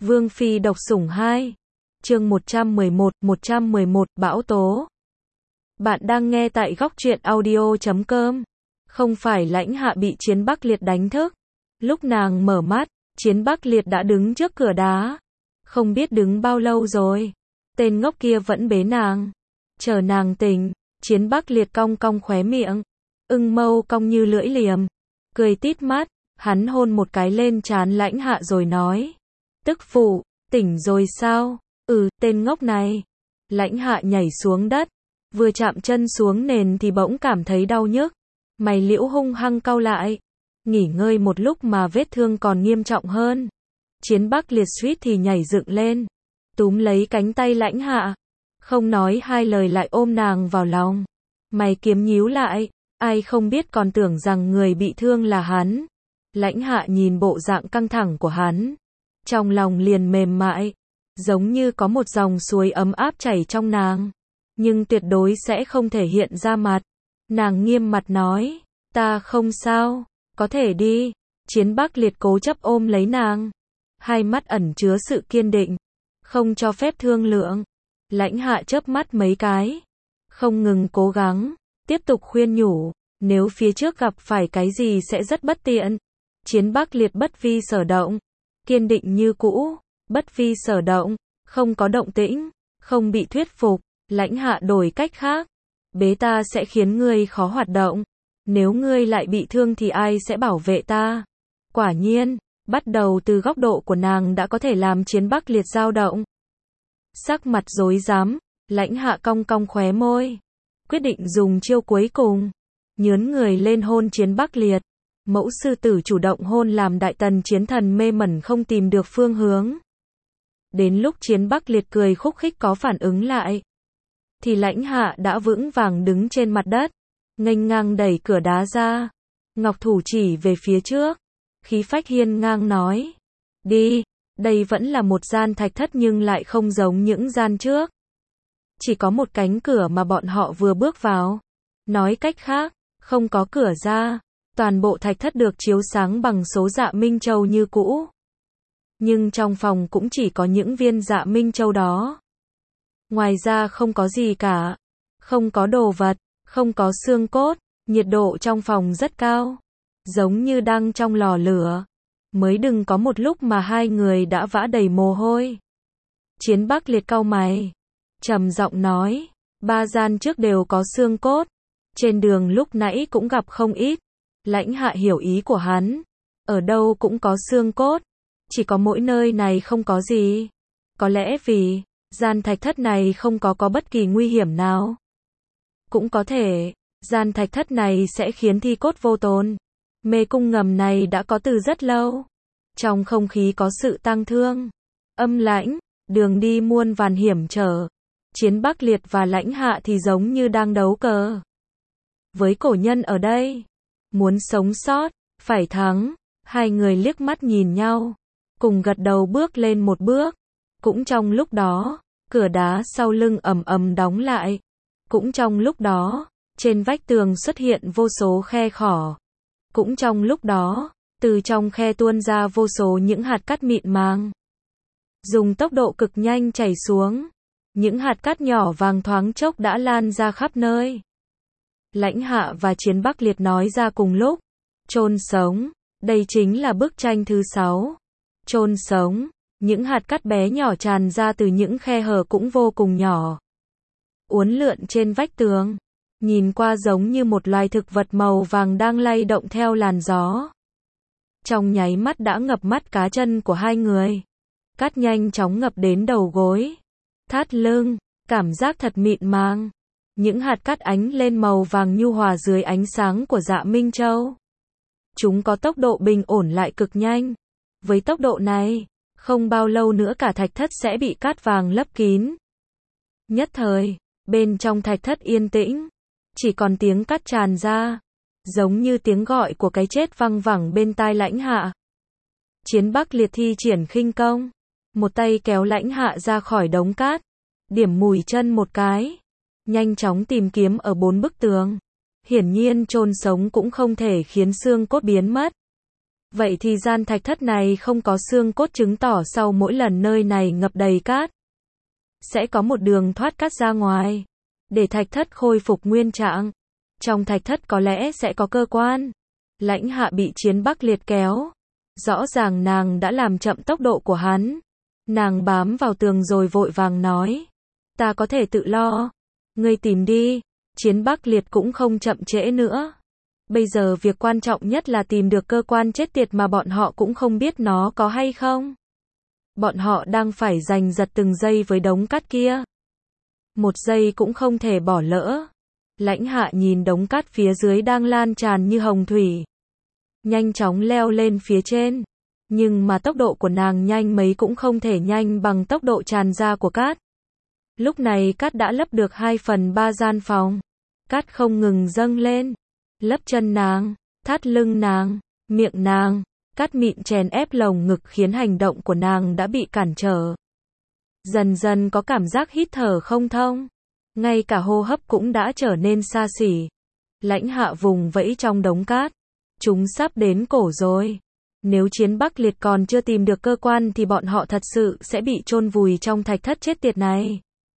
Vương Phi độc sủng 2. Chương 111, bão tố. Bạn đang nghe tại góc truyện audio.com. Không phải Lãnh Hạ bị Chiến Bắc Liệt đánh thức. Lúc nàng mở mắt, Chiến Bắc Liệt đã đứng trước cửa đá. Không biết đứng bao lâu rồi. Tên ngốc kia vẫn bế nàng. Chờ nàng tỉnh, Chiến Bắc Liệt cong cong khóe miệng. Ưng mâu cong như lưỡi liềm. Cười tít mắt, hắn hôn một cái lên trán Lãnh Hạ rồi nói. Tức phụ, tỉnh rồi sao? Tên ngốc này. Lãnh Hạ nhảy xuống đất. Vừa chạm chân xuống nền thì bỗng cảm thấy đau nhức. Mày liễu hung hăng cau lại. Nghỉ ngơi một lúc mà vết thương còn nghiêm trọng hơn. Chiến Bắc Liệt suýt thì nhảy dựng lên. Túm lấy cánh tay Lãnh Hạ. Không nói hai lời lại ôm nàng vào lòng. Mày kiếm nhíu lại. Ai không biết còn tưởng rằng người bị thương là hắn. Lãnh Hạ nhìn bộ dạng căng thẳng của hắn. Trong lòng liền mềm mại. Giống như có một dòng suối ấm áp chảy trong nàng. Nhưng tuyệt đối sẽ không thể hiện ra mặt. Nàng nghiêm mặt nói. Ta không sao. Có thể đi. Chiến Bắc Liệt cố chấp ôm lấy nàng. Hai mắt ẩn chứa sự kiên định. Không cho phép thương lượng. Lãnh Hạ chớp mắt mấy cái. Không ngừng cố gắng. Tiếp tục khuyên nhủ. Nếu phía trước gặp phải cái gì sẽ rất bất tiện. Chiến Bắc Liệt bất vi sở động. Kiên định như cũ. Bất vi sở động. Không có động tĩnh. Không bị thuyết phục. Lãnh Hạ đổi cách khác. Bế ta sẽ khiến ngươi khó hoạt động. Nếu ngươi lại bị thương thì ai sẽ bảo vệ ta? Quả nhiên, bắt đầu từ góc độ của nàng đã có thể làm Chiến Bắc Liệt dao động. Sắc mặt rối rắm, Lãnh Hạ cong cong khóe môi. Quyết định dùng chiêu cuối cùng. Nhướn người lên hôn Chiến Bắc Liệt. Mẫu sư tử chủ động hôn làm Đại Tần Chiến Thần mê mẩn không tìm được phương hướng. Đến lúc Chiến Bắc Liệt cười khúc khích có phản ứng lại. Thì Lãnh Hạ đã vững vàng đứng trên mặt đất. Nghênh ngang đẩy cửa đá ra. Ngọc thủ chỉ về phía trước. Khí phách hiên ngang nói. Đi, đây vẫn là một gian thạch thất nhưng lại không giống những gian trước. Chỉ có một cánh cửa mà bọn họ vừa bước vào. Nói cách khác, không có cửa ra. Toàn bộ thạch thất được chiếu sáng bằng số dạ minh châu như cũ. Nhưng trong phòng cũng chỉ có những viên dạ minh châu đó. Ngoài ra không có gì cả. Không có đồ vật, không có xương cốt. Nhiệt độ trong phòng rất cao. Giống như đang trong lò lửa. Mới đừng có một lúc mà hai người đã vã đầy mồ hôi. Chiến Bắc Liệt cau mày. Trầm giọng nói. 3 gian trước đều có xương cốt. Trên đường lúc nãy cũng gặp không ít. Lãnh Hạ hiểu ý của hắn. Ở đâu cũng có xương cốt. Chỉ có mỗi nơi này không có gì. Có lẽ vì gian thạch thất này không có bất kỳ nguy hiểm nào. Cũng có thể, gian thạch thất này sẽ khiến thi cốt vô tồn. Mê cung ngầm này đã có từ rất lâu. Trong không khí có sự tang thương, âm lãnh, đường đi muôn vàn hiểm trở. Chiến Bắc Liệt và Lãnh Hạ thì giống như đang đấu cờ. Với cổ nhân ở đây, muốn sống sót, phải thắng. Hai người liếc mắt nhìn nhau, cùng gật đầu bước lên một bước. Cũng trong lúc đó, cửa đá sau lưng ầm ầm đóng lại. Cũng trong lúc đó, trên vách tường xuất hiện vô số khe khỏ. Cũng trong lúc đó, từ trong khe tuôn ra vô số những hạt cát mịn màng. Dùng tốc độ cực nhanh chảy xuống. Những hạt cát nhỏ vàng thoáng chốc đã lan ra khắp nơi. Lãnh Hạ và Chiến Bắc Liệt nói ra cùng lúc. Chôn sống. Đây chính là bức tranh thứ 6. Chôn sống. Những hạt cát bé nhỏ tràn ra từ những khe hở cũng vô cùng nhỏ. Uốn lượn trên vách tường. Nhìn qua giống như một loài thực vật màu vàng đang lay động theo làn gió. Trong nháy mắt đã ngập mắt cá chân của hai người. Cát nhanh chóng ngập đến đầu gối. Thắt lưng. Cảm giác thật mịn màng. Những hạt cát ánh lên màu vàng nhu hòa dưới ánh sáng của dạ minh châu. Chúng có tốc độ bình ổn lại cực nhanh. Với tốc độ này, không bao lâu nữa cả thạch thất sẽ bị cát vàng lấp kín. Nhất thời, bên trong thạch thất yên tĩnh. Chỉ còn tiếng cát tràn ra. Giống như tiếng gọi của cái chết văng vẳng bên tai Lãnh Hạ. Chiến Bắc Liệt thi triển khinh công. Một tay kéo Lãnh Hạ ra khỏi đống cát. Điểm mùi chân một cái. Nhanh chóng tìm kiếm ở 4 bức tường. Hiển nhiên chôn sống cũng không thể khiến xương cốt biến mất. Vậy thì gian thạch thất này không có xương cốt chứng tỏ sau mỗi lần nơi này ngập đầy cát, sẽ có một đường thoát cát ra ngoài, để thạch thất khôi phục nguyên trạng. Trong thạch thất có lẽ sẽ có cơ quan. Lãnh Hạ bị Chiến Bắc Liệt kéo. Rõ ràng nàng đã làm chậm tốc độ của hắn. Nàng bám vào tường rồi vội vàng nói. Ta có thể tự lo. Ngươi tìm đi. Chiến Bắc Liệt cũng không chậm trễ nữa. Bây giờ việc quan trọng nhất là tìm được cơ quan chết tiệt mà bọn họ cũng không biết nó có hay không. Bọn họ đang phải giành giật từng giây với đống cát kia. Một giây cũng không thể bỏ lỡ. Lãnh Hạ nhìn đống cát phía dưới đang lan tràn như hồng thủy. Nhanh chóng leo lên phía trên. Nhưng mà tốc độ của nàng nhanh mấy cũng không thể nhanh bằng tốc độ tràn ra của cát. Lúc này cát đã lấp được 2/3 gian phòng. Cát không ngừng dâng lên. Lấp chân nàng, thắt lưng nàng, miệng nàng. Cát mịn chèn ép lồng ngực khiến hành động của nàng đã bị cản trở. Dần dần có cảm giác hít thở không thông. Ngay cả hô hấp cũng đã trở nên xa xỉ. Lãnh Hạ vùng vẫy trong đống cát. Chúng sắp đến cổ rồi. Nếu Chiến Bắc Liệt còn chưa tìm được cơ quan thì bọn họ thật sự sẽ bị chôn vùi trong thạch thất chết tiệt này.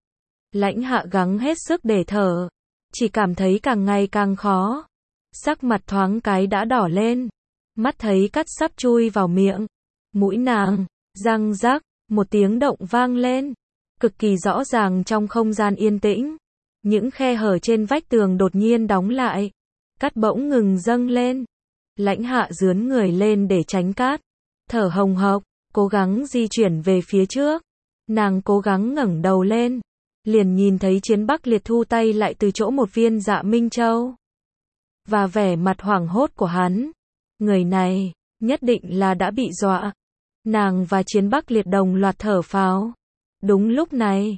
Lãnh Hạ gắng hết sức để thở. Chỉ cảm thấy càng ngày càng khó. Sắc mặt thoáng cái đã đỏ lên. Mắt thấy cát sắp chui vào miệng. Mũi nàng, răng rắc, một tiếng động vang lên. Cực kỳ rõ ràng trong không gian yên tĩnh. Những khe hở trên vách tường đột nhiên đóng lại. Cát bỗng ngừng dâng lên. Lãnh Hạ dướn người lên để tránh cát. Thở hồng hộc, cố gắng di chuyển về phía trước. Nàng cố gắng ngẩng đầu lên. Liền nhìn thấy Chiến Bắc Liệt thu tay lại từ chỗ một viên Dạ Minh Châu. Và vẻ mặt hoảng hốt của hắn. Người này, nhất định là đã bị dọa. Nàng và Chiến Bắc Liệt đồng loạt thở phào. Đúng lúc này,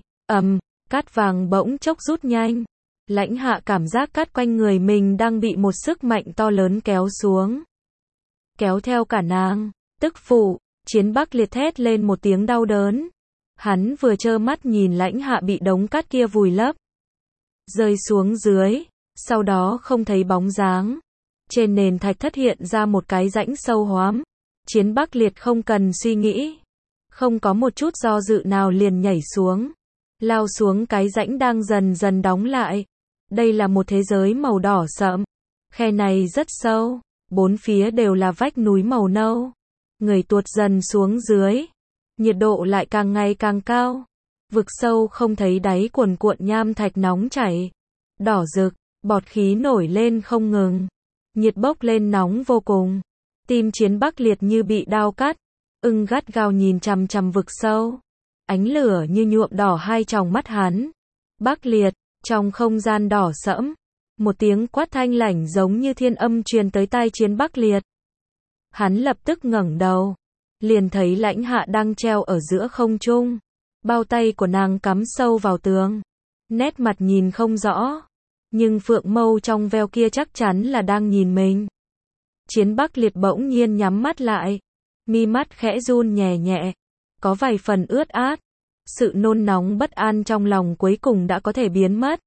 cát vàng bỗng chốc rút nhanh. Lãnh Hạ cảm giác cát quanh người mình đang bị một sức mạnh to lớn kéo xuống. Kéo theo cả nàng. Tức phụ, Chiến Bắc Liệt thét lên một tiếng đau đớn. Hắn vừa trơ mắt nhìn Lãnh Hạ bị đống cát kia vùi lấp. Rơi xuống dưới. Sau đó không thấy bóng dáng. Trên nền thạch thất hiện ra một cái rãnh sâu hoắm. Chiến Bắc Liệt không cần suy nghĩ. Không có một chút do dự nào liền nhảy xuống. Lao xuống cái rãnh đang dần dần đóng lại. Đây là một thế giới màu đỏ sẫm. Khe này rất sâu. Bốn phía đều là vách núi màu nâu. Người tuột dần xuống dưới. Nhiệt độ lại càng ngày càng cao. Vực sâu không thấy đáy cuồn cuộn nham thạch nóng chảy. Đỏ rực, bọt khí nổi lên không ngừng. Nhiệt bốc lên nóng vô cùng. Tim Chiến Bắc Liệt như bị đao cắt. Gắt gao nhìn chằm chằm vực sâu. Ánh lửa như nhuộm đỏ hai tròng mắt hắn. Bắc Liệt, trong không gian đỏ sẫm. Một tiếng quát thanh lãnh giống như thiên âm truyền tới tai Chiến Bắc Liệt. Hắn lập tức ngẩng đầu. Liền thấy Lãnh Hạ đang treo ở giữa không trung. Bao tay của nàng cắm sâu vào tường. Nét mặt nhìn không rõ. Nhưng phượng mâu trong veo kia chắc chắn là đang nhìn mình. Chiến Bắc Liệt bỗng nhiên nhắm mắt lại. Mi mắt khẽ run nhẹ nhẹ. Có vài phần ướt át. Sự nôn nóng bất an trong lòng cuối cùng đã có thể biến mất.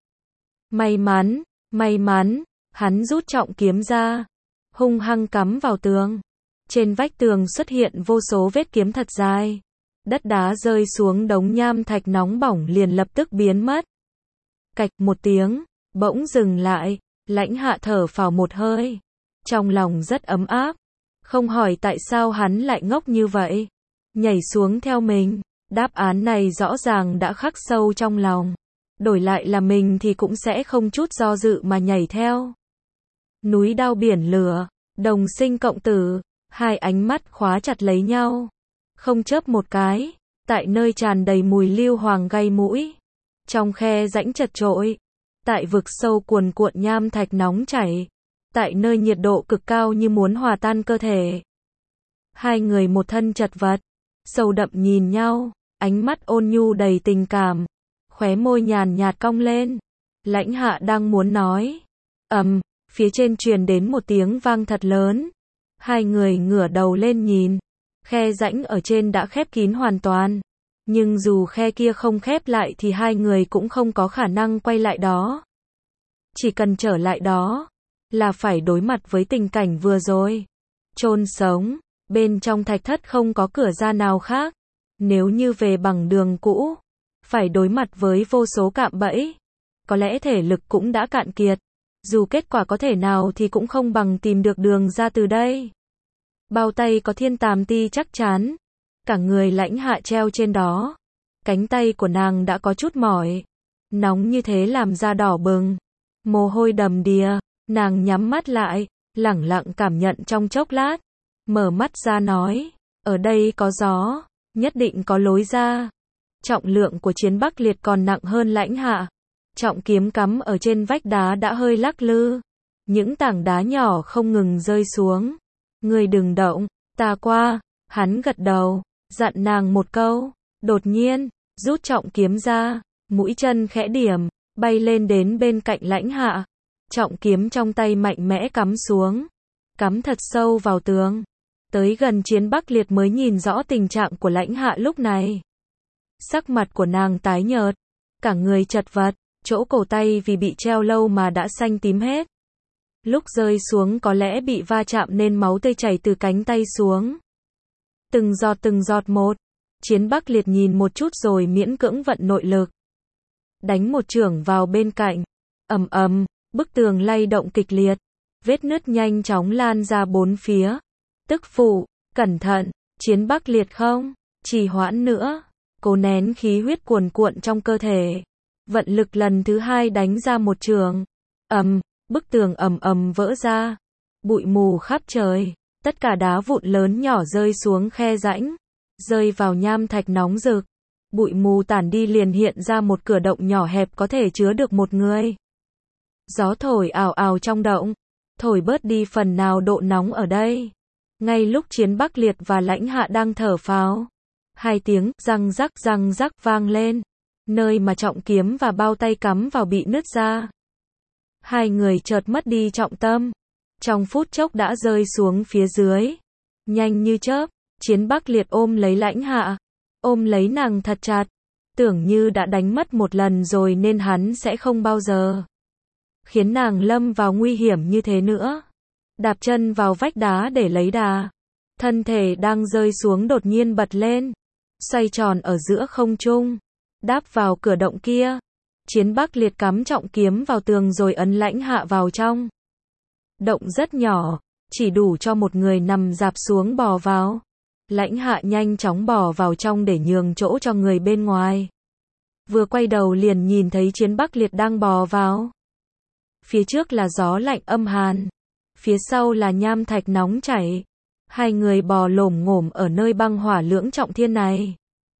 May mắn, hắn rút trọng kiếm ra. Hung hăng cắm vào tường. Trên vách tường xuất hiện vô số vết kiếm thật dài. Đất đá rơi xuống đống nham thạch nóng bỏng liền lập tức biến mất. Cạch một tiếng, bỗng dừng lại. Lãnh Hạ thở phào một hơi. Trong lòng rất ấm áp. Không hỏi tại sao hắn lại ngốc như vậy. Nhảy xuống theo mình. Đáp án này rõ ràng đã khắc sâu trong lòng. Đổi lại là mình thì cũng sẽ không chút do dự mà nhảy theo. Núi đao biển lửa, đồng sinh cộng tử. Hai ánh mắt khóa chặt lấy nhau. Không chớp một cái. Tại nơi tràn đầy mùi lưu hoàng gây mũi. Trong khe rãnh chật trội. Tại vực sâu cuồn cuộn nham thạch nóng chảy. Tại nơi nhiệt độ cực cao như muốn hòa tan cơ thể. Hai người một thân chật vật. Sâu đậm nhìn nhau. Ánh mắt ôn nhu đầy tình cảm. Khóe môi nhàn nhạt cong lên. Lãnh Hạ đang muốn nói. Phía trên truyền đến một tiếng vang thật lớn. Hai người ngửa đầu lên nhìn. Khe rãnh ở trên đã khép kín hoàn toàn. Nhưng dù khe kia không khép lại thì hai người cũng không có khả năng quay lại đó. Chỉ cần trở lại đó, là phải đối mặt với tình cảnh vừa rồi. chôn sống. Bên trong thạch thất không có cửa ra nào khác. Nếu như về bằng đường cũ, phải đối mặt với vô số cạm bẫy. Có lẽ thể lực cũng đã cạn kiệt. Dù kết quả có thể nào thì cũng không bằng tìm được đường ra từ đây. Bao tay có thiên tàm ti chắc chắn. Cả người Lãnh Hạ treo trên đó. Cánh tay của nàng đã có chút mỏi. Nóng như thế làm da đỏ bừng. Mồ hôi đầm đìa. Nàng nhắm mắt lại, lẳng lặng cảm nhận trong chốc lát. Mở mắt ra nói, ở đây có gió, nhất định có lối ra. Trọng lượng của Chiến Bắc Liệt còn nặng hơn Lãnh Hạ. Trọng kiếm cắm ở trên vách đá đã hơi lắc lư. Những tảng đá nhỏ không ngừng rơi xuống. Ngươi đừng động, ta qua. Hắn gật đầu, dặn nàng một câu. Đột nhiên, rút trọng kiếm ra, mũi chân khẽ điểm, bay lên đến bên cạnh Lãnh Hạ. Trọng kiếm trong tay mạnh mẽ cắm xuống. Cắm thật sâu vào tường. Tới gần Chiến Bắc Liệt mới nhìn rõ tình trạng của Lãnh Hạ lúc này. Sắc mặt của nàng tái nhợt, cả người chật vật, chỗ cổ tay vì bị treo lâu mà đã xanh tím hết. Lúc rơi xuống có lẽ bị va chạm nên máu tươi chảy từ cánh tay xuống. Từng giọt một. Chiến Bắc Liệt nhìn một chút rồi miễn cưỡng vận nội lực. Đánh một chưởng vào bên cạnh. Ầm ầm, bức tường lay động kịch liệt. Vết nứt nhanh chóng lan ra bốn phía. Tức phụ, cẩn thận, Chiến Bắc Liệt không trì hoãn nữa. Cố nén khí huyết cuồn cuộn trong cơ thể. Vận lực lần thứ hai đánh ra một chưởng. Bức tường ầm ầm vỡ ra. Bụi mù khắp trời. Tất cả đá vụn lớn nhỏ rơi xuống khe rãnh. Rơi vào nham thạch nóng rực. Bụi mù tản đi liền hiện ra một cửa động nhỏ hẹp có thể chứa được một người. Gió thổi ào ào trong động. Thổi bớt đi phần nào độ nóng ở đây. Ngay lúc Chiến Bắc Liệt và Lãnh Hạ đang thở phào. Hai tiếng răng rắc vang lên. Nơi mà trọng kiếm và bao tay cắm vào bị nứt ra. Hai người chợt mất đi trọng tâm. Trong phút chốc đã rơi xuống phía dưới. Nhanh như chớp, Chiến Bắc Liệt ôm lấy Lãnh Hạ. Ôm lấy nàng thật chặt. Tưởng như đã đánh mất một lần rồi nên hắn sẽ không bao giờ khiến nàng lâm vào nguy hiểm như thế nữa. Đạp chân vào vách đá để lấy đà. Thân thể đang rơi xuống đột nhiên bật lên. Xoay tròn ở giữa không trung. Đáp vào cửa động kia. Chiến Bắc Liệt cắm trọng kiếm vào tường rồi ấn Lãnh Hạ vào trong. Động rất nhỏ, chỉ đủ cho một người nằm dạp xuống bò vào. Lãnh Hạ nhanh chóng bò vào trong để nhường chỗ cho người bên ngoài. Vừa quay đầu liền nhìn thấy Chiến Bắc Liệt đang bò vào. Phía trước là gió lạnh âm hàn. Phía sau là nham thạch nóng chảy. Hai người bò lổm ngổm ở nơi băng hỏa lưỡng trọng thiên này.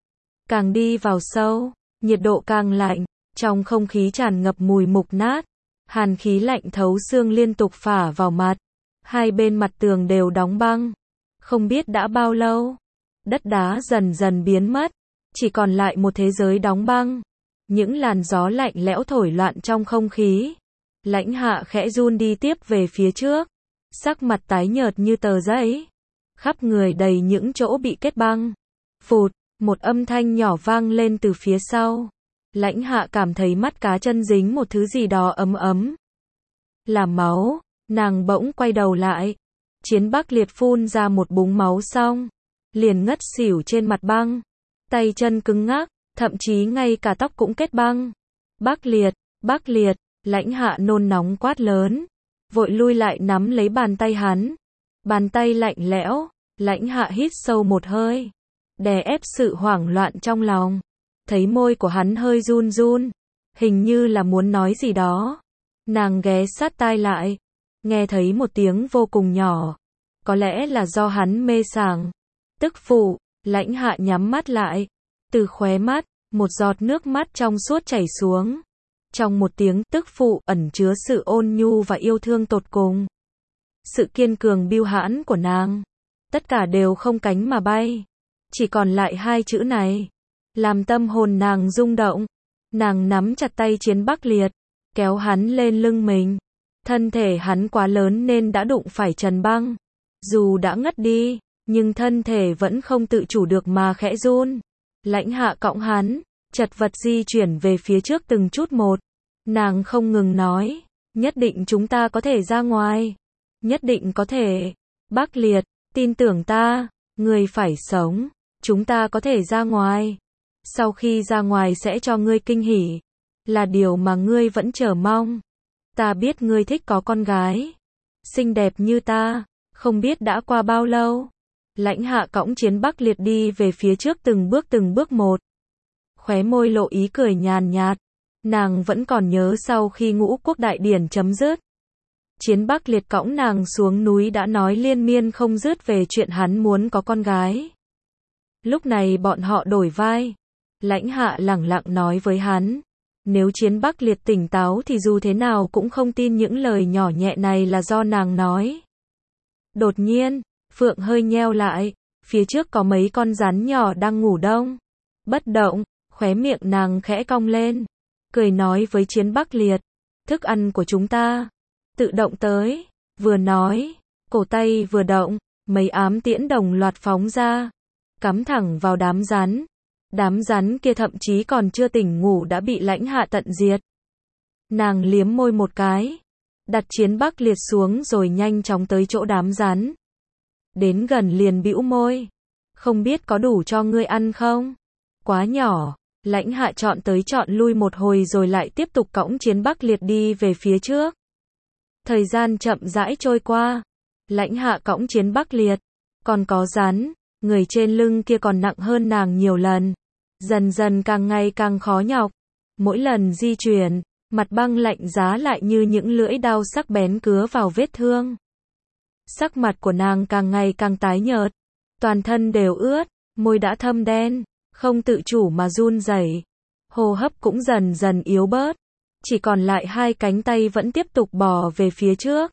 Càng đi vào sâu, nhiệt độ càng lạnh. Trong không khí tràn ngập mùi mục nát. Hàn khí lạnh thấu xương liên tục phả vào mặt. Hai bên mặt tường đều đóng băng. Không biết đã bao lâu. Đất đá dần dần biến mất. Chỉ còn lại một thế giới đóng băng. Những làn gió lạnh lẽo thổi loạn trong không khí. Lãnh Hạ khẽ run đi tiếp về phía trước. Sắc mặt tái nhợt như tờ giấy. Khắp người đầy những chỗ bị kết băng. Phụt, một âm thanh nhỏ vang lên từ phía sau. Lãnh Hạ cảm thấy mắt cá chân dính một thứ gì đó ấm ấm. Là máu, nàng bỗng quay đầu lại. Chiến Bắc Liệt phun ra một búng máu xong. Liền ngất xỉu trên mặt băng. Tay chân cứng ngắc, thậm chí ngay cả tóc cũng kết băng. Bắc Liệt, Lãnh Hạ nôn nóng quát lớn. Vội lui lại nắm lấy bàn tay hắn. Bàn tay lạnh lẽo, Lãnh Hạ hít sâu một hơi. Đè ép sự hoảng loạn trong lòng. Thấy môi của hắn hơi run run. Hình như là muốn nói gì đó. Nàng ghé sát tai lại. Nghe thấy một tiếng vô cùng nhỏ. Có lẽ là do hắn mê sảng. Tức phụ, Lãnh Hạ nhắm mắt lại. Từ khóe mắt, một giọt nước mắt trong suốt chảy xuống. Trong một tiếng tức phụ ẩn chứa sự ôn nhu và yêu thương tột cùng. Sự kiên cường bưu hãn của nàng. Tất cả đều không cánh mà bay. Chỉ còn lại hai chữ này. Làm tâm hồn nàng rung động. Nàng nắm chặt tay Chiến Bắc Liệt. Kéo hắn lên lưng mình. Thân thể hắn quá lớn nên đã đụng phải trần băng. Dù đã ngất đi, nhưng thân thể vẫn không tự chủ được mà khẽ run. Lãnh Hạ cõng hắn, chật vật di chuyển về phía trước từng chút một. Nàng không ngừng nói, nhất định chúng ta có thể ra ngoài. Nhất định có thể. Bắc Liệt, tin tưởng ta, ngươi phải sống. Chúng ta có thể ra ngoài. Sau khi ra ngoài sẽ cho ngươi kinh hỉ. Là điều mà ngươi vẫn chờ mong. Ta biết ngươi thích có con gái xinh đẹp như ta. Không biết đã qua bao lâu. Lãnh Hạ cõng Chiến Bắc Liệt đi về phía trước từng bước một. Khóe môi lộ ý cười nhàn nhạt. Nàng vẫn còn nhớ sau khi Ngũ Quốc đại điển chấm dứt. Chiến Bắc Liệt cõng nàng xuống núi đã nói liên miên không dứt về chuyện hắn muốn có con gái. Lúc này bọn họ đổi vai. Lãnh Hạ lẳng lặng nói với hắn. Nếu Chiến Bắc Liệt tỉnh táo thì dù thế nào cũng không tin những lời nhỏ nhẹ này là do nàng nói. Đột nhiên, Phượng hơi nheo lại. Phía trước có mấy con rắn nhỏ đang ngủ đông. Bất động, khóe miệng nàng khẽ cong lên. Cười nói với Chiến Bắc Liệt. Thức ăn của chúng ta. Tự động tới. Vừa nói, cổ tay vừa động, mấy ám tiễn đồng loạt phóng ra. Cắm thẳng vào đám rắn. Đám rắn kia thậm chí còn chưa tỉnh ngủ đã bị Lãnh Hạ tận diệt. Nàng liếm môi một cái. Đặt Chiến Bắc Liệt xuống rồi nhanh chóng tới chỗ đám rắn. Đến gần liền bĩu môi. Không biết có đủ cho ngươi ăn không? Quá nhỏ. Lãnh Hạ chọn tới chọn lui một hồi rồi lại tiếp tục cõng Chiến Bắc Liệt đi về phía trước. Thời gian chậm rãi trôi qua. Lãnh Hạ cõng Chiến Bắc Liệt. Còn có rắn. Người trên lưng kia còn nặng hơn nàng nhiều lần. Dần dần càng ngày càng khó nhọc. Mỗi lần di chuyển, mặt băng lạnh giá lại như những lưỡi đao sắc bén cứa vào vết thương. Sắc mặt của nàng càng ngày càng tái nhợt. Toàn thân đều ướt, môi đã thâm đen, không tự chủ mà run rẩy. Hô hấp cũng dần dần yếu bớt. Chỉ còn lại hai cánh tay vẫn tiếp tục bò về phía trước.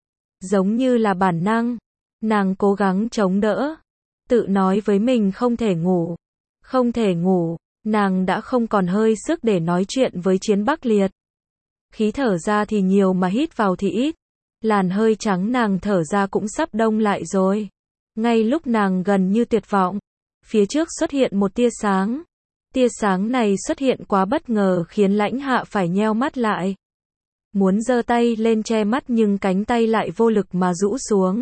Giống như là bản năng, nàng cố gắng chống đỡ. Tự nói với mình không thể ngủ. Không thể ngủ, nàng đã không còn hơi sức để nói chuyện với Chiến Bắc Liệt. Khí thở ra thì nhiều mà hít vào thì ít. Làn hơi trắng nàng thở ra cũng sắp đông lại rồi. Ngay lúc nàng gần như tuyệt vọng, phía trước xuất hiện một tia sáng. Tia sáng này xuất hiện quá bất ngờ khiến Lãnh Hạ phải nheo mắt lại. Muốn giơ tay lên che mắt nhưng cánh tay lại vô lực mà rũ xuống.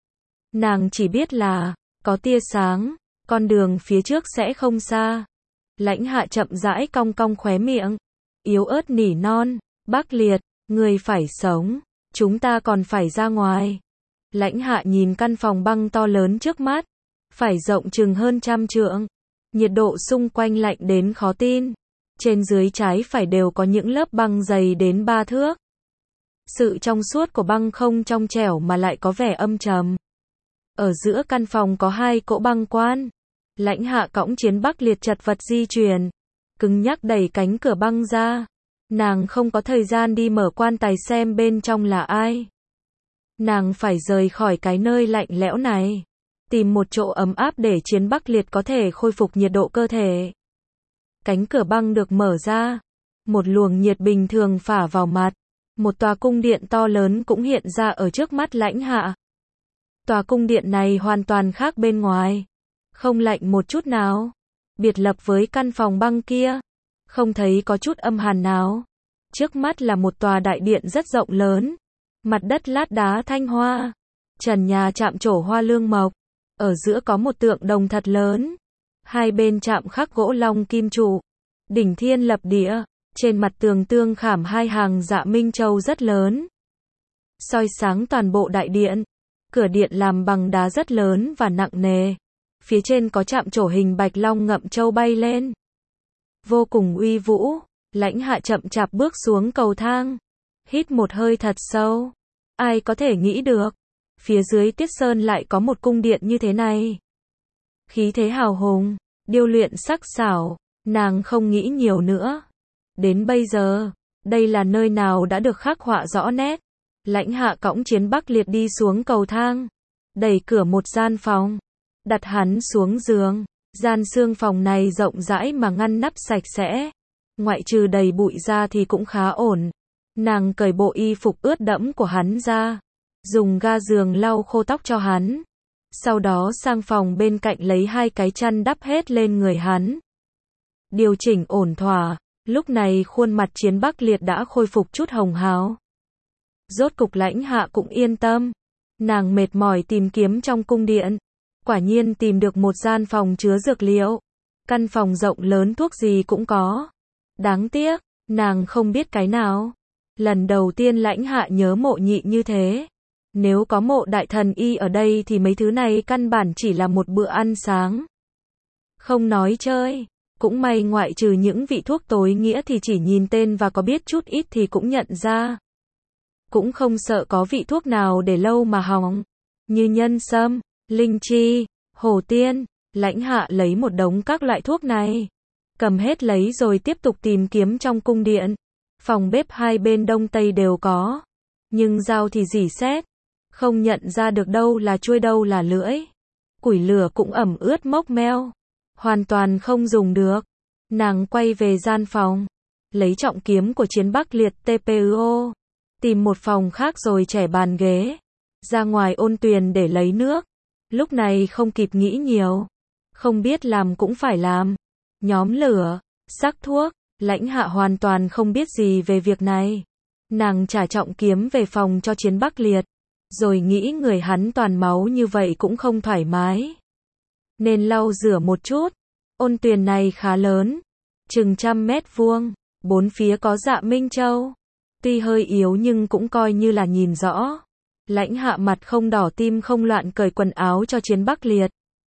Nàng chỉ biết là, có tia sáng, con đường phía trước sẽ không xa. Lãnh Hạ chậm rãi cong cong khóe miệng, yếu ớt nỉ non, Bắc Liệt, ngươi phải sống, chúng ta còn phải ra ngoài. Lãnh Hạ nhìn căn phòng băng to lớn trước mắt, phải rộng chừng hơn 100 trượng. Nhiệt độ xung quanh lạnh đến khó tin. Trên dưới trái phải đều có những lớp băng dày đến 3 thước. Sự trong suốt của băng không trong trẻo mà lại có vẻ âm trầm. Ở giữa căn phòng có hai cỗ băng quan. Lãnh Hạ cõng Chiến Bắc Liệt chật vật di chuyển. Cứng nhắc đẩy cánh cửa băng ra. Nàng không có thời gian đi mở quan tài xem bên trong là ai. Nàng phải rời khỏi cái nơi lạnh lẽo này. Tìm một chỗ ấm áp để Chiến Bắc Liệt có thể khôi phục nhiệt độ cơ thể. Cánh cửa băng được mở ra. Một luồng nhiệt bình thường phả vào mặt. Một tòa cung điện to lớn cũng hiện ra ở trước mắt Lãnh Hạ. Tòa cung điện này hoàn toàn khác bên ngoài. Không lạnh một chút nào. Biệt lập với căn phòng băng kia. Không thấy có chút âm hàn nào. Trước mắt là một tòa đại điện rất rộng lớn. Mặt đất lát đá thanh hoa. Trần nhà chạm trổ hoa lương mộc. Ở giữa có một tượng đồng thật lớn. Hai bên chạm khắc gỗ long kim trụ. Đỉnh thiên lập địa. Trên mặt tường tương khảm hai hàng dạ minh châu rất lớn. Soi sáng toàn bộ đại điện. Cửa điện làm bằng đá rất lớn và nặng nề. Phía trên có chạm trổ hình bạch long ngậm châu bay lên. Vô cùng uy vũ. Lãnh Hạ chậm chạp bước xuống cầu thang. Hít một hơi thật sâu. Ai có thể nghĩ được. Phía dưới Tiết Sơn lại có một cung điện như thế này. Khí thế hào hùng. Điêu luyện sắc sảo. Nàng không nghĩ nhiều nữa. Đến bây giờ, đây là nơi nào đã được khắc họa rõ nét. Lãnh Hạ cõng Chiến Bắc Liệt đi xuống cầu thang. Đẩy cửa một gian phòng. Đặt hắn xuống giường. Gian xương phòng này rộng rãi mà ngăn nắp sạch sẽ. Ngoại trừ đầy bụi ra thì cũng khá ổn. Nàng cởi bộ y phục ướt đẫm của hắn ra. Dùng ga giường lau khô tóc cho hắn. Sau đó sang phòng bên cạnh lấy hai cái chăn đắp hết lên người hắn. Điều chỉnh ổn thỏa. Lúc này khuôn mặt Chiến Bắc Liệt đã khôi phục chút hồng hào. Rốt cục Lãnh Hạ cũng yên tâm. Nàng mệt mỏi tìm kiếm trong cung điện. Quả nhiên tìm được một gian phòng chứa dược liệu. Căn phòng rộng lớn thuốc gì cũng có. Đáng tiếc, nàng không biết cái nào. Lần đầu tiên Lãnh Hạ nhớ Mộ Nhị như thế. Nếu có Mộ đại thần y ở đây thì mấy thứ này căn bản chỉ là một bữa ăn sáng. Không nói chơi. Cũng may ngoại trừ những vị thuốc tối nghĩa thì chỉ nhìn tên và có biết chút ít thì cũng nhận ra. Cũng không sợ có vị thuốc nào để lâu mà hỏng. Như nhân sâm, linh chi, hồ tiên. Lãnh Hạ lấy một đống các loại thuốc này. Cầm hết lấy rồi tiếp tục tìm kiếm trong cung điện. Phòng bếp hai bên đông tây đều có. Nhưng dao thì rỉ sét. Không nhận ra được đâu là chuôi đâu là lưỡi. Củi lửa cũng ẩm ướt mốc meo. Hoàn toàn không dùng được. Nàng quay về gian phòng. Lấy trọng kiếm của Chiến Bắc Liệt TPUO. Tìm một phòng khác rồi trải bàn ghế. Ra ngoài ôn tuyền để lấy nước. Lúc này không kịp nghĩ nhiều. Không biết làm cũng phải làm. Nhóm lửa, sắc thuốc. Lãnh Hạ hoàn toàn không biết gì về việc này. Nàng trả trọng kiếm về phòng cho Chiến Bắc Liệt. Rồi nghĩ người hắn toàn máu như vậy cũng không thoải mái. Nên lau rửa một chút. Ôn tuyền này khá lớn. Chừng 100 mét vuông. Bốn phía có Dạ Minh Châu. Tuy hơi yếu nhưng cũng coi như là nhìn rõ. Lãnh Hạ mặt không đỏ tim không loạn cởi quần áo cho Chiến Bắc Liệt.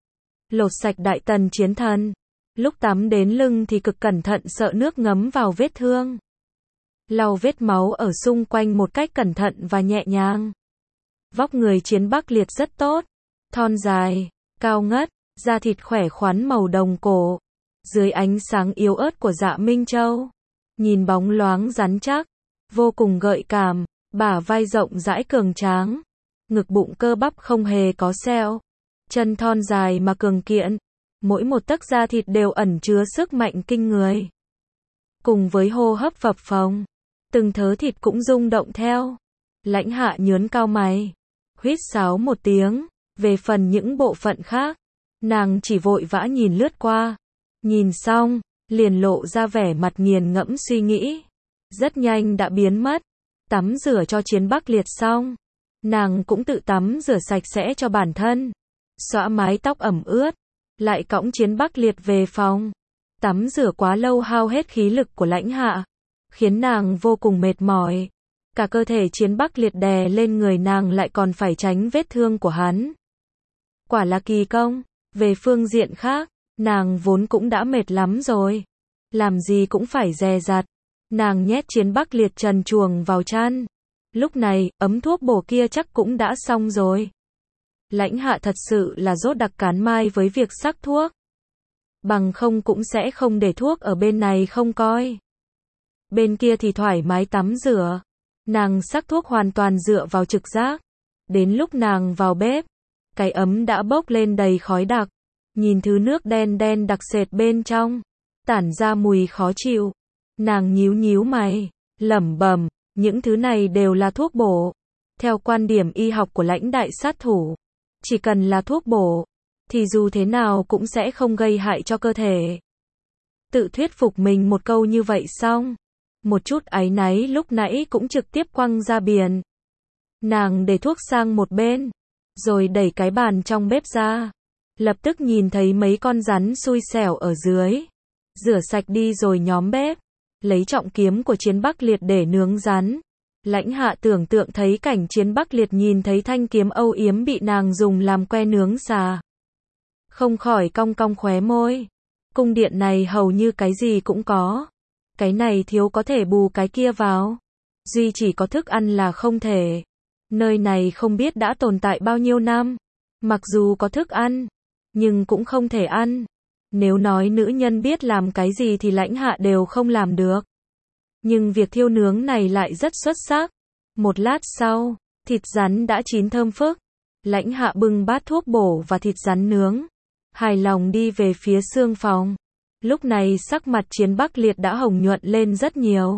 Lột sạch đại tần chiến thần. Lúc tắm đến lưng thì cực cẩn thận sợ nước ngấm vào vết thương. Lau vết máu ở xung quanh một cách cẩn thận và nhẹ nhàng. Vóc người Chiến Bắc Liệt rất tốt. Thon dài, cao ngất, da thịt khỏe khoắn màu đồng cổ. Dưới ánh sáng yếu ớt của Dạ Minh Châu. Nhìn bóng loáng rắn chắc. Vô cùng gợi cảm. Bả vai rộng rãi cường tráng. Ngực bụng cơ bắp không hề có sẹo. Chân thon dài mà cường kiện. Mỗi một tấc da thịt đều ẩn chứa sức mạnh kinh người. Cùng với hô hấp phập phồng. Từng thớ thịt cũng rung động theo. Lãnh Hạ nhớn cao mày. Huýt sáo một tiếng. Về phần những bộ phận khác. Nàng chỉ vội vã nhìn lướt qua. Nhìn xong. Liền lộ ra vẻ mặt nghiền ngẫm suy nghĩ. Rất nhanh đã biến mất. Tắm rửa cho Chiến Bắc Liệt xong. Nàng cũng tự tắm rửa sạch sẽ cho bản thân. Xõa mái tóc ẩm ướt. Lại cõng Chiến Bắc Liệt về phòng. Tắm rửa quá lâu hao hết khí lực của Lãnh Hạ. Khiến nàng vô cùng mệt mỏi. Cả cơ thể Chiến Bắc Liệt đè lên người nàng lại còn phải tránh vết thương của hắn. Quả là kỳ công. Về phương diện khác, nàng vốn cũng đã mệt lắm rồi. Làm gì cũng phải dè dặt. Nàng nhét Chiến Bắc Liệt trần truồng vào chăn. Lúc này, ấm thuốc bổ kia chắc cũng đã xong rồi. Lãnh Hạ thật sự là dốt đặc cán mai với việc sắc thuốc. Bằng không cũng sẽ không để thuốc ở bên này không coi. Bên kia thì thoải mái tắm rửa. Nàng sắc thuốc hoàn toàn dựa vào trực giác. Đến lúc nàng vào bếp, cái ấm đã bốc lên đầy khói đặc. Nhìn thứ nước đen đen đặc sệt bên trong, tản ra mùi khó chịu. Nàng nhíu nhíu mày, lẩm bẩm, những thứ này đều là thuốc bổ. Theo quan điểm y học của Lãnh đại sát thủ, chỉ cần là thuốc bổ, thì dù thế nào cũng sẽ không gây hại cho cơ thể. Tự thuyết phục mình một câu như vậy xong, một chút áy náy lúc nãy cũng trực tiếp quăng ra biển. Nàng để thuốc sang một bên, rồi đẩy cái bàn trong bếp ra. Lập tức nhìn thấy mấy con rắn xui xẻo ở dưới. Rửa sạch đi rồi nhóm bếp. Lấy trọng kiếm của Chiến Bắc Liệt để nướng rắn. Lãnh Hạ tưởng tượng thấy cảnh Chiến Bắc Liệt nhìn thấy thanh kiếm âu yếm bị nàng dùng làm que nướng xà. Không khỏi cong cong khóe môi. Cung điện này hầu như cái gì cũng có. Cái này thiếu có thể bù cái kia vào. Duy chỉ có thức ăn là không thể. Nơi này không biết đã tồn tại bao nhiêu năm. Mặc dù có thức ăn, nhưng cũng không thể ăn. Nếu nói nữ nhân biết làm cái gì thì Lãnh Hạ đều không làm được. Nhưng việc thiêu nướng này lại rất xuất sắc. Một lát sau, thịt rắn đã chín thơm phức. Lãnh Hạ bưng bát thuốc bổ và thịt rắn nướng. Hài lòng đi về phía xương phòng. Lúc này sắc mặt Chiến Bắc Liệt đã hồng nhuận lên rất nhiều.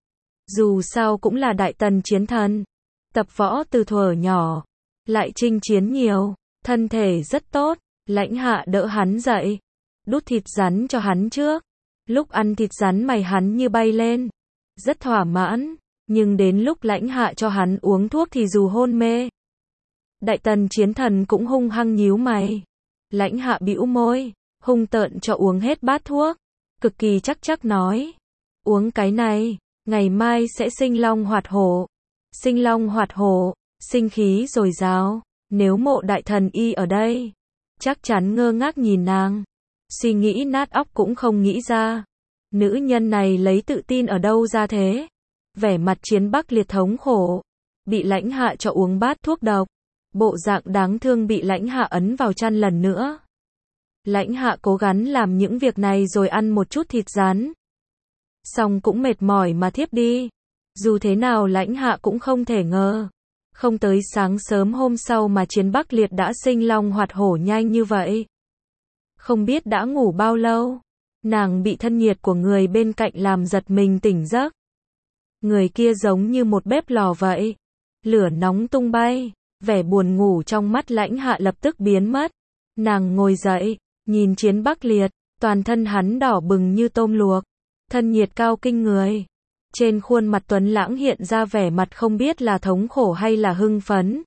Dù sao cũng là đại tần chiến thần. Tập võ từ thuở nhỏ. Lại chinh chiến nhiều. Thân thể rất tốt. Lãnh Hạ đỡ hắn dậy. Đút thịt rắn cho hắn trước. Lúc ăn thịt rắn mày hắn như bay lên. Rất thỏa mãn. Nhưng đến lúc Lãnh Hạ cho hắn uống thuốc thì dù hôn mê. Đại tần chiến thần cũng hung hăng nhíu mày. Lãnh Hạ bĩu môi, hung tợn cho uống hết bát thuốc, cực kỳ chắc nói. Uống cái này, ngày mai sẽ sinh long hoạt hổ. Sinh long hoạt hổ, sinh khí dồi dào. Nếu Mộ đại thần y ở đây, chắc chắn ngơ ngác nhìn nàng. Suy nghĩ nát óc cũng không nghĩ ra. Nữ nhân này lấy tự tin ở đâu ra thế? Vẻ mặt Chiến Bắc Liệt thống khổ. Bị Lãnh Hạ cho uống bát thuốc độc. Bộ dạng đáng thương bị Lãnh Hạ ấn vào chăn lần nữa. Lãnh Hạ cố gắng làm những việc này rồi ăn một chút thịt rán. Xong cũng mệt mỏi mà thiếp đi. Dù thế nào Lãnh Hạ cũng không thể ngờ. Không tới sáng sớm hôm sau mà Chiến Bắc Liệt đã sinh long hoạt hổ nhanh như vậy. Không biết đã ngủ bao lâu. Nàng bị thân nhiệt của người bên cạnh làm giật mình tỉnh giấc. Người kia giống như một bếp lò vậy. Lửa nóng tung bay. Vẻ buồn ngủ trong mắt Lãnh Hạ lập tức biến mất. Nàng ngồi dậy, nhìn Chiến Bắc Liệt, toàn thân hắn đỏ bừng như tôm luộc. Thân nhiệt cao kinh người. Trên khuôn mặt tuấn lãng hiện ra vẻ mặt không biết là thống khổ hay là hưng phấn.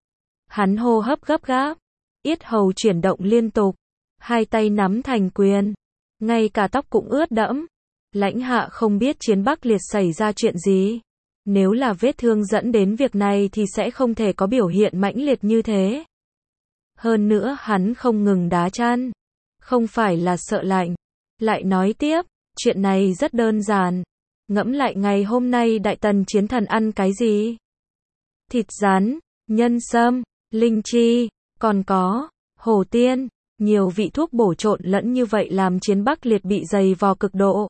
Hắn hô hấp gấp gáp, yết hầu chuyển động liên tục, hai tay nắm thành quyền, ngay cả tóc cũng ướt đẫm. Lãnh Hạ không biết Chiến Bắc Liệt xảy ra chuyện gì. Nếu là vết thương dẫn đến việc này thì sẽ không thể có biểu hiện mãnh liệt như thế. Hơn nữa hắn không ngừng đá chăn, không phải là sợ lạnh. Lại nói tiếp, chuyện này rất đơn giản. Ngẫm lại ngày hôm nay đại tần chiến thần ăn cái gì? Thịt rán, nhân sâm, linh chi, còn có hổ tiên, nhiều vị thuốc bổ trộn lẫn như vậy làm Chiến Bắc Liệt bị dày vò cực độ.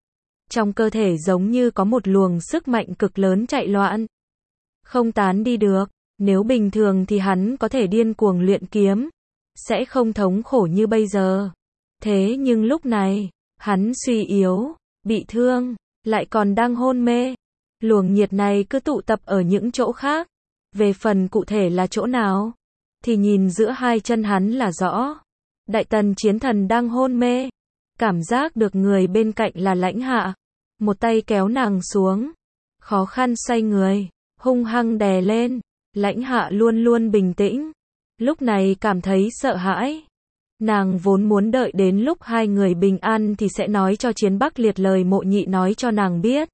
Trong cơ thể giống như có một luồng sức mạnh cực lớn chạy loạn. Không tán đi được, nếu bình thường thì hắn có thể điên cuồng luyện kiếm, sẽ không thống khổ như bây giờ. Thế nhưng lúc này, hắn suy yếu, bị thương, lại còn đang hôn mê. Luồng nhiệt này cứ tụ tập ở những chỗ khác. Về phần cụ thể là chỗ nào, thì nhìn giữa hai chân hắn là rõ. Đại tần chiến thần đang hôn mê. Cảm giác được người bên cạnh là Lãnh Hạ. Một tay kéo nàng xuống. Khó khăn xoay người, hung hăng đè lên. Lãnh Hạ luôn luôn bình tĩnh. Lúc này cảm thấy sợ hãi. Nàng vốn muốn đợi đến lúc hai người bình an thì sẽ nói cho Chiến Bắc Liệt lời Mộ Nhị nói cho nàng biết.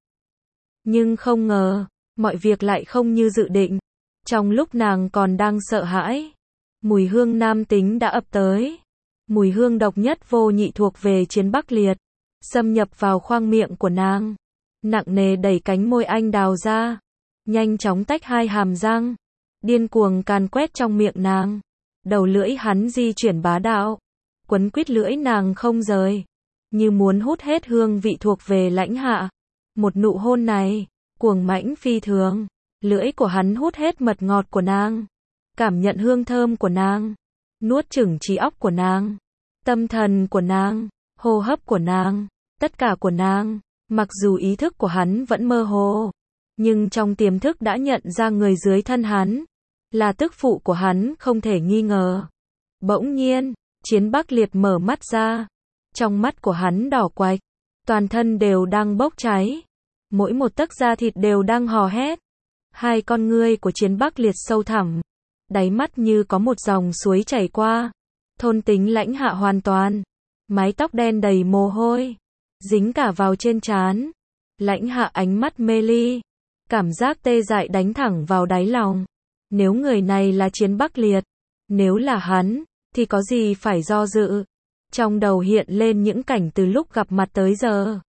Nhưng không ngờ, mọi việc lại không như dự định. Trong lúc nàng còn đang sợ hãi, mùi hương nam tính đã ập tới. Mùi hương độc nhất vô nhị thuộc về Chiến Bắc Liệt, xâm nhập vào khoang miệng của nàng. Nặng nề đẩy cánh môi anh đào ra, nhanh chóng tách hai hàm răng, điên cuồng càn quét trong miệng nàng. Đầu lưỡi hắn di chuyển bá đạo, quấn quýt lưỡi nàng không rời, như muốn hút hết hương vị thuộc về Lãnh Hạ. Một nụ hôn này, cuồng mãnh phi thường, lưỡi của hắn hút hết mật ngọt của nàng, cảm nhận hương thơm của nàng, nuốt chửng trí óc của nàng, tâm thần của nàng, hô hấp của nàng, tất cả của nàng. Mặc dù ý thức của hắn vẫn mơ hồ, nhưng trong tiềm thức đã nhận ra người dưới thân hắn là tức phụ của hắn không thể nghi ngờ. Bỗng nhiên, Chiến Bắc Liệt mở mắt ra. Trong mắt của hắn đỏ quạch, toàn thân đều đang bốc cháy. Mỗi một tấc da thịt đều đang hò hét. Hai con ngươi của Chiến Bắc Liệt sâu thẳm, đáy mắt như có một dòng suối chảy qua, thôn tính Lãnh Hạ hoàn toàn. Mái tóc đen đầy mồ hôi, dính cả vào trên trán. Lãnh Hạ ánh mắt mê ly, cảm giác tê dại đánh thẳng vào đáy lòng. Nếu người này là Chiến Bắc Liệt, nếu là hắn, thì có gì phải do dự. Trong đầu hiện lên những cảnh từ lúc gặp mặt tới giờ.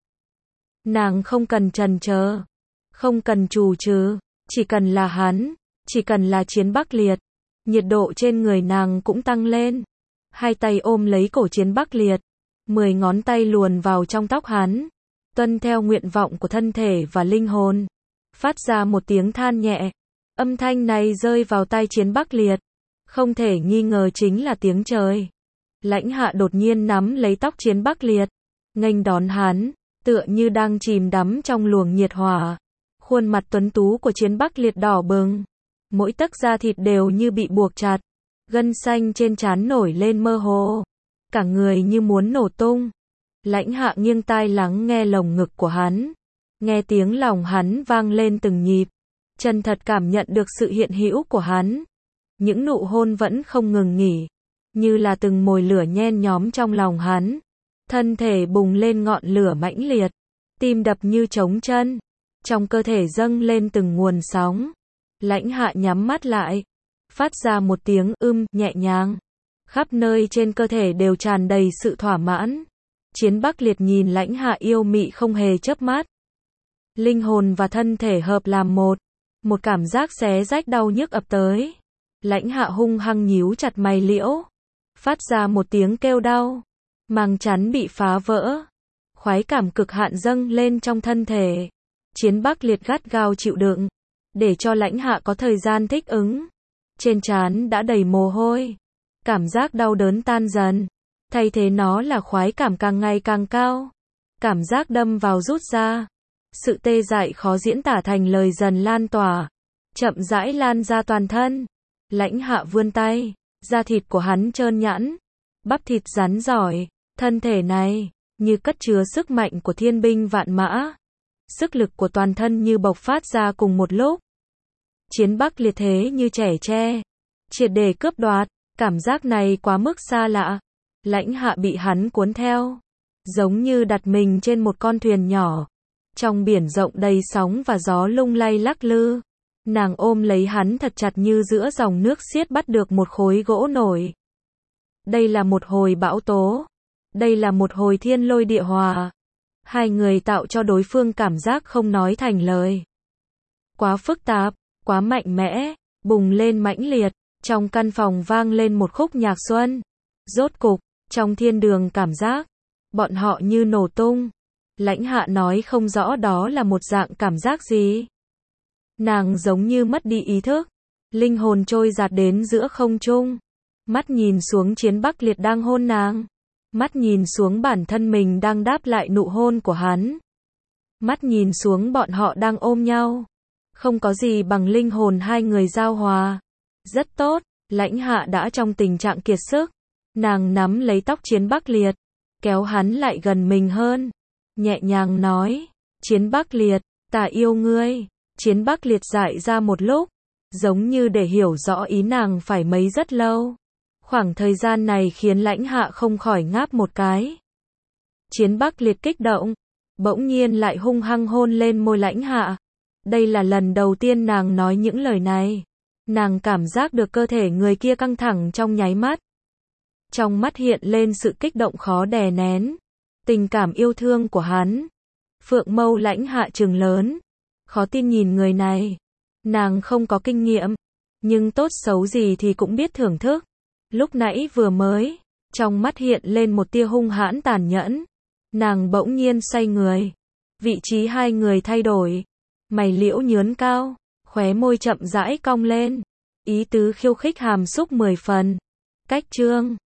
Nàng không cần chần chờ, không cần chù chừ, chỉ cần là hắn, chỉ cần là Chiến Bắc Liệt. Nhiệt độ trên người nàng cũng tăng lên. Hai tay ôm lấy cổ Chiến Bắc Liệt, 10 ngón tay luồn vào trong tóc hắn, tuân theo nguyện vọng của thân thể và linh hồn, phát ra một tiếng than nhẹ. Âm thanh này rơi vào tai Chiến Bắc Liệt, không thể nghi ngờ chính là tiếng trời. Lãnh Hạ đột nhiên nắm lấy tóc Chiến Bắc Liệt, nghênh đón hắn, tựa như đang chìm đắm trong luồng nhiệt hỏa. Khuôn mặt tuấn tú của Chiến Bắc Liệt đỏ bừng, mỗi tấc da thịt đều như bị buộc chặt, gân xanh trên trán nổi lên mơ hồ, cả người như muốn nổ tung. Lãnh Hạ nghiêng tai lắng nghe lồng ngực của hắn, nghe tiếng lòng hắn vang lên từng nhịp, chân thật cảm nhận được sự hiện hữu của hắn. những nụ hôn vẫn không ngừng nghỉ, như là từng mồi lửa nhen nhóm trong lòng hắn. Thân thể bùng lên ngọn lửa mãnh liệt, tim đập như trống chân, trong cơ thể dâng lên từng nguồn sóng. Lãnh Hạ nhắm mắt lại, phát ra một tiếng nhẹ nhàng. Khắp nơi trên cơ thể đều tràn đầy sự thỏa mãn. Chiến Bắc Liệt nhìn Lãnh Hạ yêu mị không hề chớp mắt. Linh hồn và thân thể hợp làm một. Một cảm giác xé rách đau nhức ập tới. Lãnh Hạ hung hăng nhíu chặt mày liễu, phát ra một tiếng kêu đau. Màng chắn bị phá vỡ. Khoái cảm cực hạn dâng lên trong thân thể. Chiến Bắc Liệt gắt gao chịu đựng, để cho Lãnh Hạ có thời gian thích ứng. Trên trán đã đầy mồ hôi. Cảm giác đau đớn tan dần. Thay thế nó là khoái cảm càng ngày càng cao. Cảm giác đâm vào rút ra. Sự tê dại khó diễn tả thành lời dần lan tỏa. Chậm rãi lan ra toàn thân. Lãnh Hạ vươn tay. Da thịt của hắn trơn nhẵn. Bắp thịt rắn giỏi. Thân thể này, như cất chứa sức mạnh của thiên binh vạn mã. Sức lực của toàn thân như bộc phát ra cùng một lúc. Chiến Bắc Liệt thế như trẻ tre. Triệt để cướp đoạt. Cảm giác này quá mức xa lạ. Lãnh Hạ bị hắn cuốn theo. Giống như đặt mình trên một con thuyền nhỏ. Trong biển rộng đầy sóng và gió lung lay lắc lư. Nàng ôm lấy hắn thật chặt như giữa dòng nước xiết bắt được một khối gỗ nổi. Đây là một hồi bão tố. Đây là một hồi thiên lôi địa hòa. Hai người tạo cho đối phương cảm giác không nói thành lời. Quá phức tạp, quá mạnh mẽ, bùng lên mãnh liệt. Trong căn phòng vang lên một khúc nhạc xuân. Rốt cục, trong thiên đường cảm giác, bọn họ như nổ tung. Lãnh Hạ nói không rõ đó là một dạng cảm giác gì. Nàng giống như mất đi ý thức. Linh hồn trôi giạt đến giữa không trung. Mắt nhìn xuống Chiến Bắc Liệt đang hôn nàng. Mắt nhìn xuống bản thân mình đang đáp lại nụ hôn của hắn. Mắt nhìn xuống bọn họ đang ôm nhau. Không có gì bằng linh hồn hai người giao hòa. Rất tốt, Lãnh Hạ đã trong tình trạng kiệt sức. Nàng nắm lấy tóc Chiến Bắc Liệt, kéo hắn lại gần mình hơn. Nhẹ nhàng nói, Chiến Bắc Liệt, ta yêu ngươi. Chiến Bắc Liệt dại ra một lúc, giống như để hiểu rõ ý nàng phải mấy rất lâu. Khoảng thời gian này khiến Lãnh Hạ không khỏi ngáp một cái. Chiến Bắc Liệt kích động, bỗng nhiên lại hung hăng hôn lên môi Lãnh Hạ. Đây là lần đầu tiên nàng nói những lời này. Nàng cảm giác được cơ thể người kia căng thẳng trong nháy mắt. Trong mắt hiện lên sự kích động khó đè nén. Tình cảm yêu thương của hắn. Phượng mâu Lãnh Hạ trừng lớn. Khó tin nhìn người này. Nàng không có kinh nghiệm. Nhưng tốt xấu gì thì cũng biết thưởng thức. Lúc nãy vừa mới. Trong mắt hiện lên một tia hung hãn tàn nhẫn. Nàng bỗng nhiên xoay người. Vị trí hai người thay đổi. Mày liễu nhướn cao. Khóe môi chậm rãi cong lên. Ý tứ khiêu khích hàm xúc 10 phần. Cách chương